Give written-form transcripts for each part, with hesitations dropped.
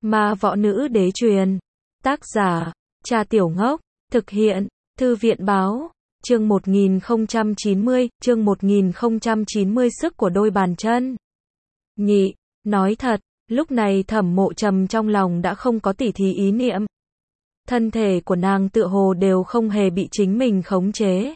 Ma võ nữ đế truyền. Tác giả, Cha Tiểu Ngốc. Thực hiện, Thư viện báo. Chương 1090, sức của đôi bàn chân. Nhị, nói thật, lúc này Thẩm Mộ Trầm trong lòng đã không có tỉ thí ý niệm. Thân thể của nàng tựa hồ đều không hề bị chính mình khống chế.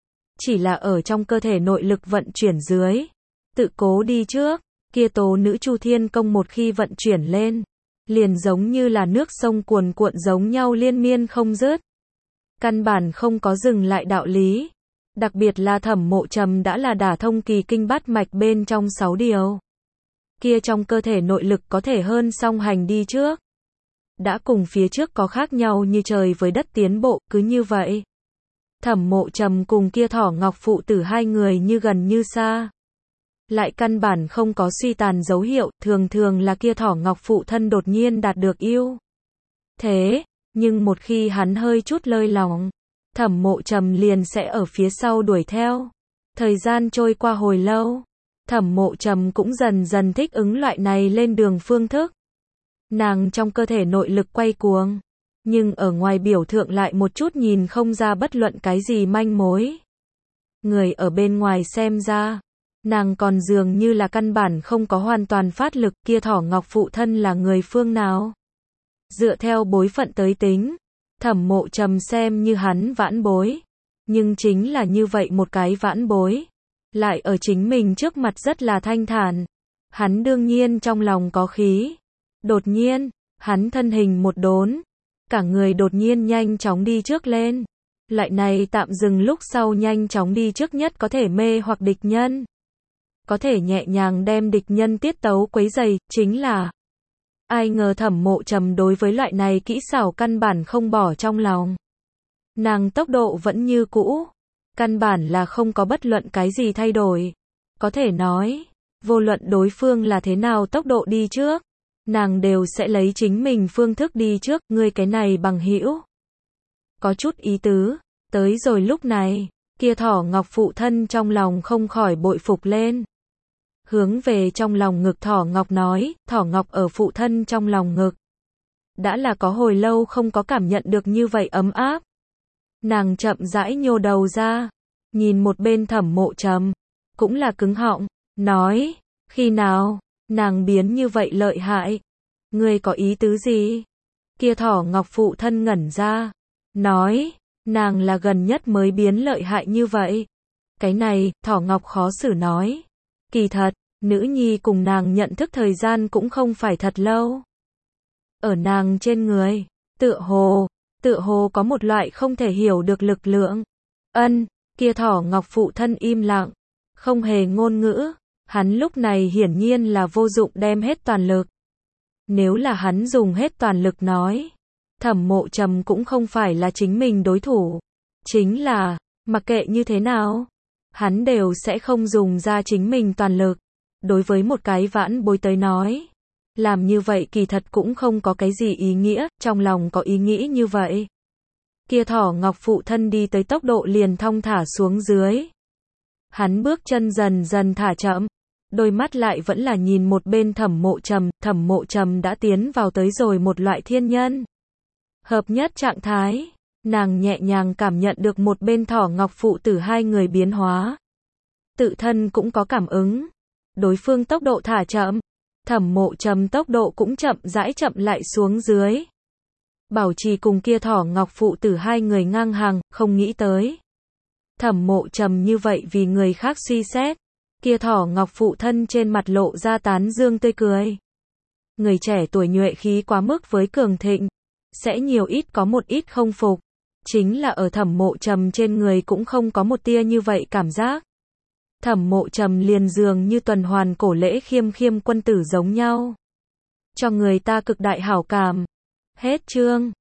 Chỉ là ở trong cơ thể nội lực vận chuyển dưới. Tự cố đi trước, kia tố nữ Chu Thiên Công một khi vận chuyển lên. Liền giống như là nước sông cuồn cuộn giống nhau liên miên không dứt. Căn bản không có dừng lại đạo lý. Đặc biệt là Thẩm Mộ Trầm đã là đả thông kỳ kinh bát mạch bên trong 6 điều. Kia trong cơ thể nội lực có thể hơn song hành đi trước. Đã cùng phía trước có khác nhau như trời với đất tiến bộ, cứ như vậy. Thẩm Mộ Trầm cùng kia Thỏ Ngọc phụ tử hai người như gần như xa. Lại căn bản không có suy tàn dấu hiệu, thường thường là kia Thỏ Ngọc phụ thân đột nhiên đạt được ưu thế, nhưng một khi hắn hơi chút lơi lỏng, Thẩm Mộ Trầm liền sẽ ở phía sau đuổi theo. Thời gian trôi qua hồi lâu, Thẩm Mộ Trầm cũng dần dần thích ứng loại này lên đường phương thức. Nàng trong cơ thể nội lực quay cuồng, nhưng ở ngoài biểu thượng lại một chút nhìn không ra bất luận cái gì manh mối. Người ở bên ngoài xem ra, nàng còn dường như là căn bản không có hoàn toàn phát lực. Kia Thỏ Ngọc phụ thân là người phương nào? Dựa theo bối phận tới tính, Thẩm Mộ Trầm xem như hắn vãn bối. Nhưng chính là như vậy một cái vãn bối, lại ở chính mình trước mặt rất là thanh thản. Hắn đương nhiên trong lòng có khí. Đột nhiên, hắn thân hình một đốn, cả người đột nhiên nhanh chóng đi trước lên. Loại này tạm dừng lúc sau nhanh chóng đi trước nhất có thể mê hoặc địch nhân. Có thể nhẹ nhàng đem địch nhân tiết tấu quấy rầy, chính là. Ai ngờ Thẩm Mộ Trầm đối với loại này kỹ xảo căn bản không bỏ trong lòng. Nàng tốc độ vẫn như cũ, căn bản là không có bất luận cái gì thay đổi. Có thể nói, vô luận đối phương là thế nào tốc độ đi trước, nàng đều sẽ lấy chính mình phương thức đi trước. Ngươi cái này bằng hữu có chút ý tứ. Tới rồi lúc này, kia Thỏ Ngọc phụ thân trong lòng không khỏi bội phục lên. Hướng về trong lòng ngực Thỏ Ngọc nói, Thỏ Ngọc ở phụ thân trong lòng ngực. Đã là có hồi lâu không có cảm nhận được như vậy ấm áp. Nàng chậm rãi nhô đầu ra, nhìn một bên Thẩm Mộ Trầm, cũng là cứng họng, nói, khi nào, nàng biến như vậy lợi hại? Ngươi có ý tứ gì? Kia Thỏ Ngọc phụ thân ngẩn ra, nói, nàng là gần nhất mới biến lợi hại như vậy. Cái này, Thỏ Ngọc khó xử nói. Kỳ thật, nữ nhi cùng nàng nhận thức thời gian cũng không phải thật lâu. Ở nàng trên người, tựa hồ có một loại không thể hiểu được lực lượng. Kia Thỏ Ngọc phụ thân im lặng, không hề ngôn ngữ. Hắn lúc này hiển nhiên là vô dụng đem hết toàn lực. Nếu là hắn dùng hết toàn lực nói, Thẩm Mộ Trầm cũng không phải là chính mình đối thủ. Chính là, mặc kệ như thế nào, hắn đều sẽ không dùng ra chính mình toàn lực. Đối với một cái vãn bối tới nói, làm như vậy kỳ thật cũng không có cái gì ý nghĩa, trong lòng có ý nghĩ như vậy. Kia Thỏ Ngọc phụ thân đi tới tốc độ liền thong thả xuống dưới. Hắn bước chân dần dần thả chậm, đôi mắt lại vẫn là nhìn một bên Thẩm Mộ Trầm. Thẩm Mộ Trầm đã tiến vào tới rồi một loại thiên nhân hợp nhất trạng thái. Nàng nhẹ nhàng cảm nhận được một bên Thỏ Ngọc phụ tử hai người biến hóa. Tự thân cũng có cảm ứng. Đối phương tốc độ thả chậm, Thẩm Mộ Trầm tốc độ cũng chậm rãi chậm lại xuống dưới. Bảo trì cùng kia Thỏ Ngọc phụ tử hai người ngang hàng, không nghĩ tới. Thẩm Mộ Trầm như vậy vì người khác suy xét. Kia Thỏ Ngọc phụ thân trên mặt lộ ra tán dương tươi cười. Người trẻ tuổi nhuệ khí quá mức với cường thịnh, sẽ nhiều ít có một ít không phục. Chính là ở Thẩm Mộ Trầm trên người cũng không có một tia như vậy cảm giác. Thẩm Mộ Trầm liền dường như tuần hoàn cổ lễ khiêm khiêm quân tử giống nhau, cho người ta cực đại hảo cảm. Hết chương.